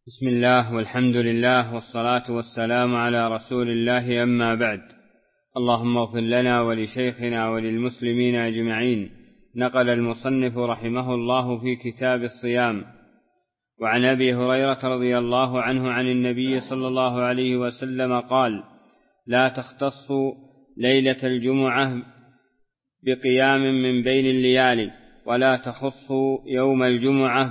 بسم الله والحمد لله والصلاة والسلام على رسول الله، أما بعد. اللهم اغفر لنا ولشيخنا وللمسلمين أجمعين. نقل المصنف رحمه الله في كتاب الصيام وعن أبي هريرة رضي الله عنه عن النبي صلى الله عليه وسلم قال: لا تختص ليلة الجمعة بقيام من بين الليالي، ولا تخص يوم الجمعة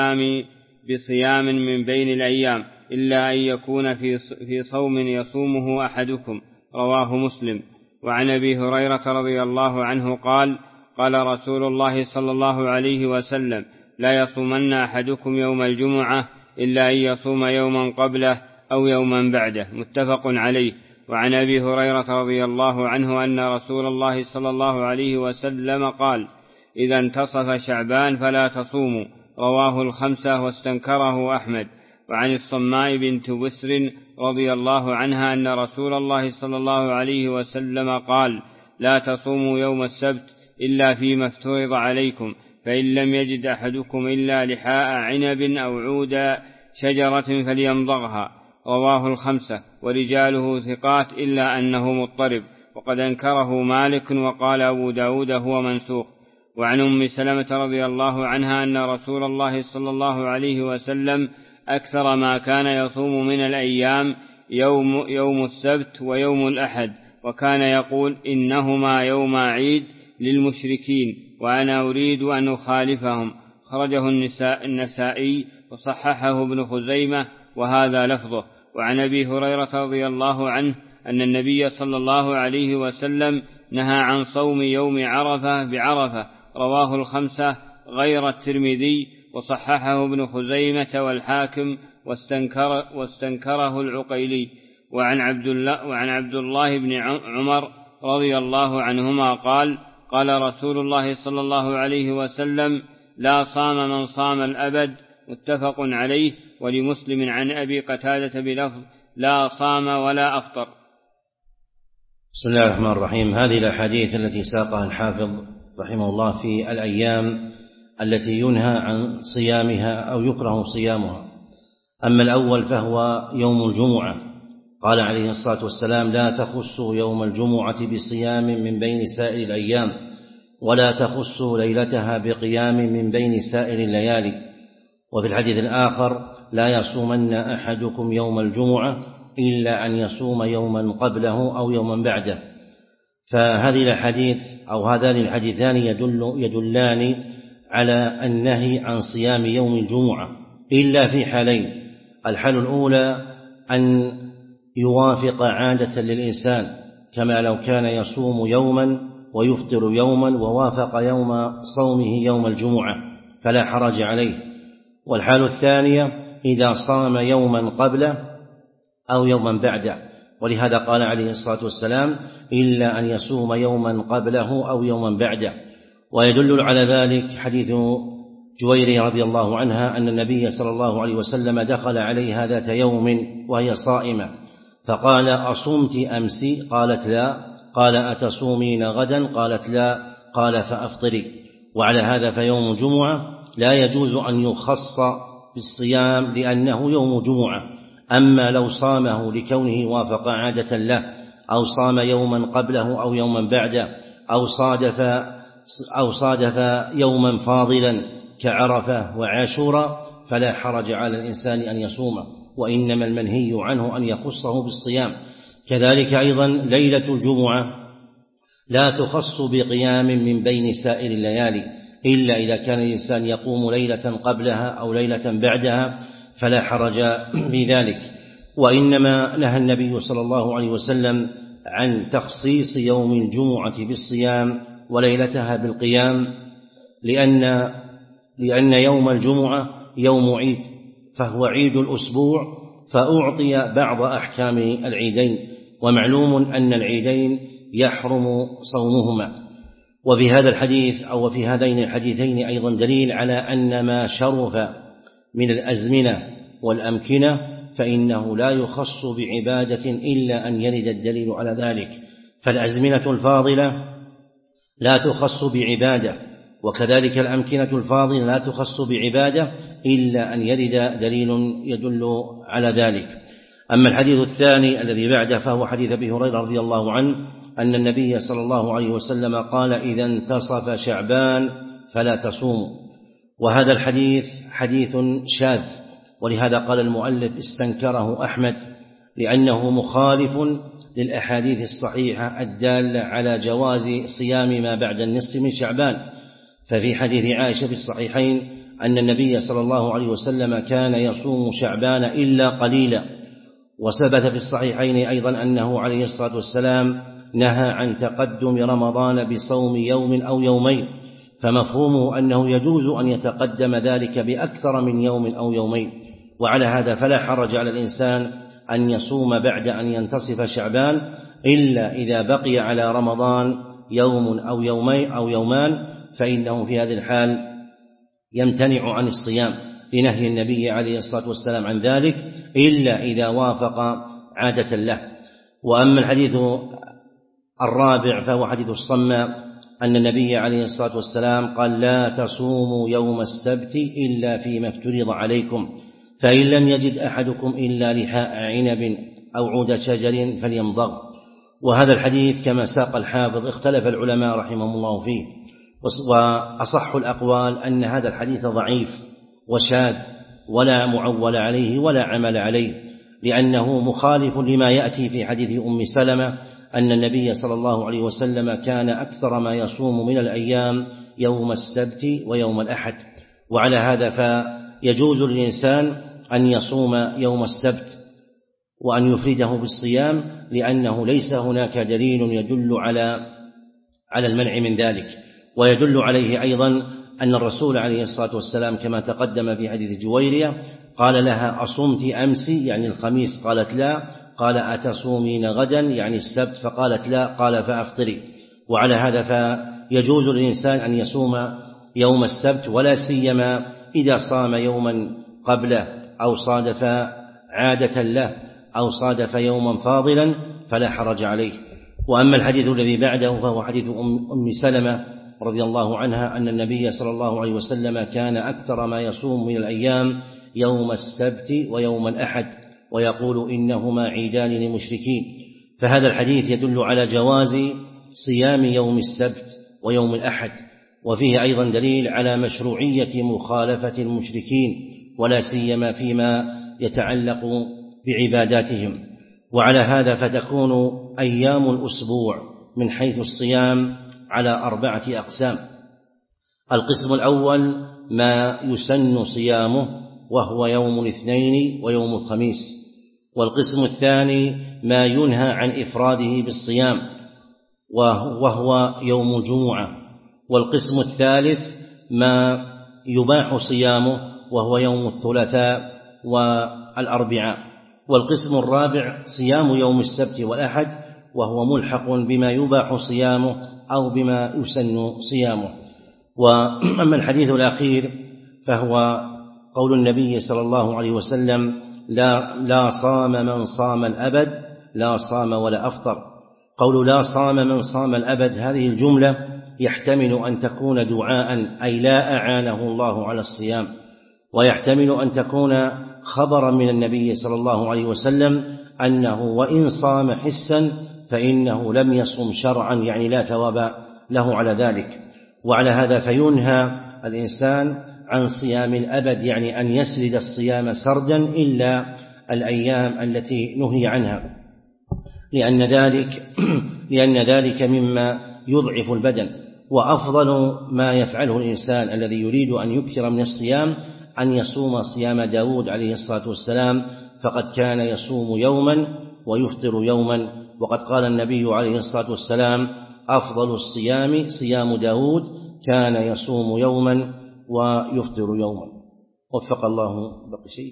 بصيام من بين الأيام، إلا أن يكون في صوم يصومه أحدكم. رواه مسلم. وعن أبي هريرة رضي الله عنه قال: قال رسول الله صلى الله عليه وسلم: لا يصومن أحدكم يوم الجمعة إلا أن يصوم يوما قبله أو يوما بعده. متفق عليه. وعن أبي هريرة رضي الله عنه أن رسول الله صلى الله عليه وسلم قال: إذا انتصف شعبان فلا تصوموا. رواه الخمسة واستنكره أحمد. وعن الصماء بنت بسر رضي الله عنها أن رسول الله صلى الله عليه وسلم قال: لا تصوموا يوم السبت إلا فيما افترض عليكم، فإن لم يجد أحدكم إلا لحاء عنب أو عود شجرة فليمضغها. رواه الخمسة ورجاله ثقات إلا أنه مضطرب، وقد أنكره مالك وقال أبو داود هو منسوخ. وعن أم سلمة رضي الله عنها أن رسول الله صلى الله عليه وسلم أكثر ما كان يصوم من الأيام يوم السبت ويوم الأحد، وكان يقول: إنهما يوم عيد للمشركين وأنا أريد أن أخالفهم. خرجه النسائي وصححه ابن خزيمة وهذا لفظه. وعن أبي هريرة رضي الله عنه أن النبي صلى الله عليه وسلم نهى عن صوم يوم عرفة بعرفة. رواه الخمسة غير الترمذي، وصححه ابن خزيمة والحاكم واستنكره العقيلي. وعن عبد الله بن عمر رضي الله عنهما قال: قال رسول الله صلى الله عليه وسلم: لا صام من صام الأبد. متفق عليه. ولمسلم عن أبي قتادة بلفظ: لا صام ولا أفطر. بسم الله الرحمن الرحيم. هذه الأحاديث التي ساقها الحافظ رحمه الله في الأيام التي ينهى عن صيامها أو يكره صيامها. أما الأول فهو يوم الجمعة، قال عليه الصلاة والسلام: لا تخصوا يوم الجمعة بصيام من بين سائر الأيام، ولا تخصوا ليلتها بقيام من بين سائر الليالي. وفي الحديث الآخر: لا يصومن أحدكم يوم الجمعة إلا أن يصوم يوما قبله أو يوما بعده. فهذه الحديث أو هذان الحديثان يدلان على النهي عن صيام يوم الجمعة إلا في حالين: الحال الأولى أن يوافق عادة للإنسان، كما لو كان يصوم يوما ويفطر يوما ووافق يوم صومه يوم الجمعة فلا حرج عليه. والحال الثانية إذا صام يوما قبله أو يوما بعده، ولهذا قال عليه الصلاة والسلام: إلا أن يصوم يوما قبله أو يوما بعده. ويدل على ذلك حديث جويرية رضي الله عنها أن النبي صلى الله عليه وسلم دخل عليها ذات يوم وهي صائمة فقال: أصمت أمس؟ قالت: لا. قال: أتصومين غدا؟ قالت: لا. قال: فأفطري. وعلى هذا فيوم الجمعة لا يجوز أن يخص بالصيام لأنه يوم جمعة. أما لو صامه لكونه وافق عادة له، أو صام يوما قبله أو يوما بعده، أو صادف يوما فاضلا كعرفة وعاشوراء، فلا حرج على الإنسان أن يصومه، وإنما المنهي عنه أن يخصه بالصيام. كذلك أيضا ليلة الجمعة لا تخص بقيام من بين سائر الليالي، إلا إذا كان الإنسان يقوم ليلة قبلها أو ليلة بعدها فلا حرج في ذلك. وإنما نهى النبي صلى الله عليه وسلم عن تخصيص يوم الجمعة بالصيام وليلتها بالقيام، لأن يوم الجمعة يوم عيد، فهو عيد الأسبوع، فأعطي بعض أحكام العيدين، ومعلوم أن العيدين يحرم صومهما. وفي هذا الحديث أو في هذين الحديثين أيضا دليل على أن ما شرف من الأزمنة والأمكنة فإنه لا يخص بعبادة إلا أن يرد الدليل على ذلك. فالأزمنة الفاضلة لا تخص بعبادة، وكذلك الأمكنة الفاضلة لا تخص بعبادة إلا أن يرد دليل يدل على ذلك. أما الحديث الثاني الذي بعده فهو حديث أبي هريرة رضي الله عنه أن النبي صلى الله عليه وسلم قال: إذا انتصف شعبان فلا تصوموا. وهذا الحديث حديث شاذ، ولهذا قال المؤلف استنكره أحمد، لأنه مخالف للأحاديث الصحيحة الدالة على جواز صيام ما بعد النصف من شعبان. ففي حديث عائشة في الصحيحين أن النبي صلى الله عليه وسلم كان يصوم شعبان إلا قليلا، وثبت في الصحيحين أيضا أنه عليه الصلاة والسلام نهى عن تقدم رمضان بصوم يوم أو يومين، فمفهومه أنه يجوز أن يتقدم ذلك بأكثر من يوم أو يومين. وعلى هذا فلا حرج على الإنسان أن يصوم بعد أن ينتصف شعبان إلا إذا بقي على رمضان يوم أو يومين أو يومان، فإنه في هذه الحال يمتنع عن الصيام لنهي النبي عليه الصلاة والسلام عن ذلك إلا إذا وافق عادة له. وأما الحديث الرابع فهو حديث الصماء أن النبي عليه الصلاة والسلام قال: لا تصوموا يوم السبت إلا فيما افترض عليكم، فإن لم يجد أحدكم إلا لحاء عنب أو عود شجر فليمضغ. وهذا الحديث كما ساق الحافظ اختلف العلماء رحمهم الله فيه، وأصح الأقوال أن هذا الحديث ضعيف وشاذ ولا معول عليه ولا عمل عليه، لأنه مخالف لما يأتي في حديث أم سلمة أن النبي صلى الله عليه وسلم كان أكثر ما يصوم من الأيام يوم السبت ويوم الأحد. وعلى هذا فيجوز للإنسان أن يصوم يوم السبت وأن يفرده بالصيام، لأنه ليس هناك دليل يدل على المنع من ذلك. ويدل عليه أيضا أن الرسول عليه الصلاة والسلام كما تقدم في حديث جويرية قال لها: أصمت أمس يعني الخميس؟ قالت لا. قال: أتصومين غدا يعني السبت؟ فقالت لا. قال: فأفطري. وعلى هذا فيجوز للإنسان أن يصوم يوم السبت، ولا سيما إذا صام يوما قبله أو صادف عادة له أو صادف يوما فاضلا فلا حرج عليه. وأما الحديث الذي بعده فهو حديث أم سلمة رضي الله عنها أن النبي صلى الله عليه وسلم كان أكثر ما يصوم من الأيام يوم السبت ويوم الأحد، ويقول: إنهما عيدان للمشركين. فهذا الحديث يدل على جواز صيام يوم السبت ويوم الأحد، وفيه أيضا دليل على مشروعية مخالفة المشركين، ولا سيما فيما يتعلق بعباداتهم. وعلى هذا فتكون أيام الأسبوع من حيث الصيام على 4 أقسام. القسم الأول ما يسن صيامه وهو يوم الاثنين ويوم الخميس، والقسم الثاني ما ينهى عن إفراده بالصيام وهو يوم الجمعة، والقسم الثالث ما يباح صيامه وهو يوم الثلاثاء والأربعاء، والقسم الرابع صيام يوم السبت والأحد وهو ملحق بما يباح صيامه أو بما يسن صيامه. وأما الحديث الأخير فهو قول النبي صلى الله عليه وسلم: لا صام من صام الأبد لا صام ولا أفطر. قول لا صام من صام الأبد هذه الجملة يحتمل أن تكون دعاء أي لا أعانه الله على الصيام، ويحتمل أن تكون خبرا من النبي صلى الله عليه وسلم أنه وإن صام حسا فإنه لم يصم شرعا، يعني لا ثواب له على ذلك. وعلى هذا فينهى الإنسان عن صيام الأبد، يعني أن يسرد الصيام سردا إلا الأيام التي نهي عنها، لأن ذلك مما يضعف البدن. وأفضل ما يفعله الإنسان الذي يريد أن يكثر من الصيام أن يصوم صيام داود عليه الصلاة والسلام، فقد كان يصوم يوما ويفطر يوما، وقد قال النبي عليه الصلاة والسلام: أفضل الصيام صيام داود كان يصوم يوما ويفطر يوما. وفق الله. بقي شيء؟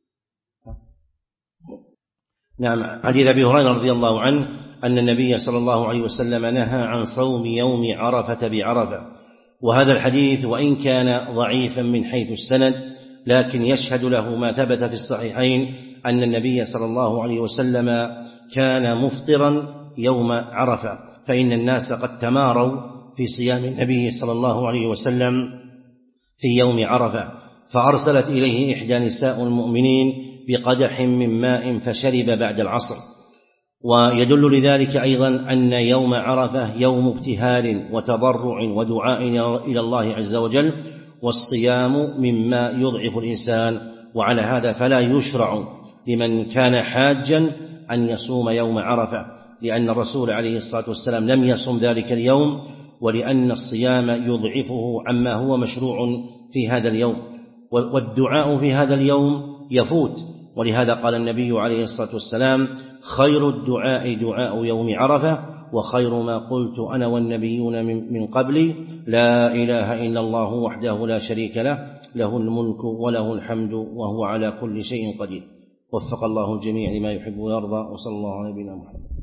نعم. حديث أبي هريرة رضي الله عنه أن النبي صلى الله عليه وسلم نهى عن صوم يوم عرفة بعرفة. وهذا الحديث وإن كان ضعيفا من حيث السند لكن يشهد له ما ثبت في الصحيحين أن النبي صلى الله عليه وسلم كان مفطرا يوم عرفة، فإن الناس قد تماروا في صيام النبي صلى الله عليه وسلم في يوم عرفة، فأرسلت إليه إحدى نساء المؤمنين بقدح من ماء فشرب بعد العصر. ويدل لذلك أيضا أن يوم عرفة يوم ابتهال وتضرع ودعاء إلى الله عز وجل، والصيام مما يضعف الإنسان، وعلى هذا فلا يشرع لمن كان حاجا أن يصوم يوم عرفة، لأن الرسول عليه الصلاة والسلام لم يصم ذلك اليوم، ولأن الصيام يضعفه عما هو مشروع في هذا اليوم، والدعاء في هذا اليوم يفوت. ولهذا قال النبي عليه الصلاة والسلام: خير الدعاء دعاء يوم عرفة، وخير ما قلت أنا والنبيون من قبلي لا إله إلا الله وحده لا شريك له، له الملك وله الحمد وهو على كل شيء قدير. وفق الله الجميع لما يحب ويرضى، وصلى الله على نبينا محمد.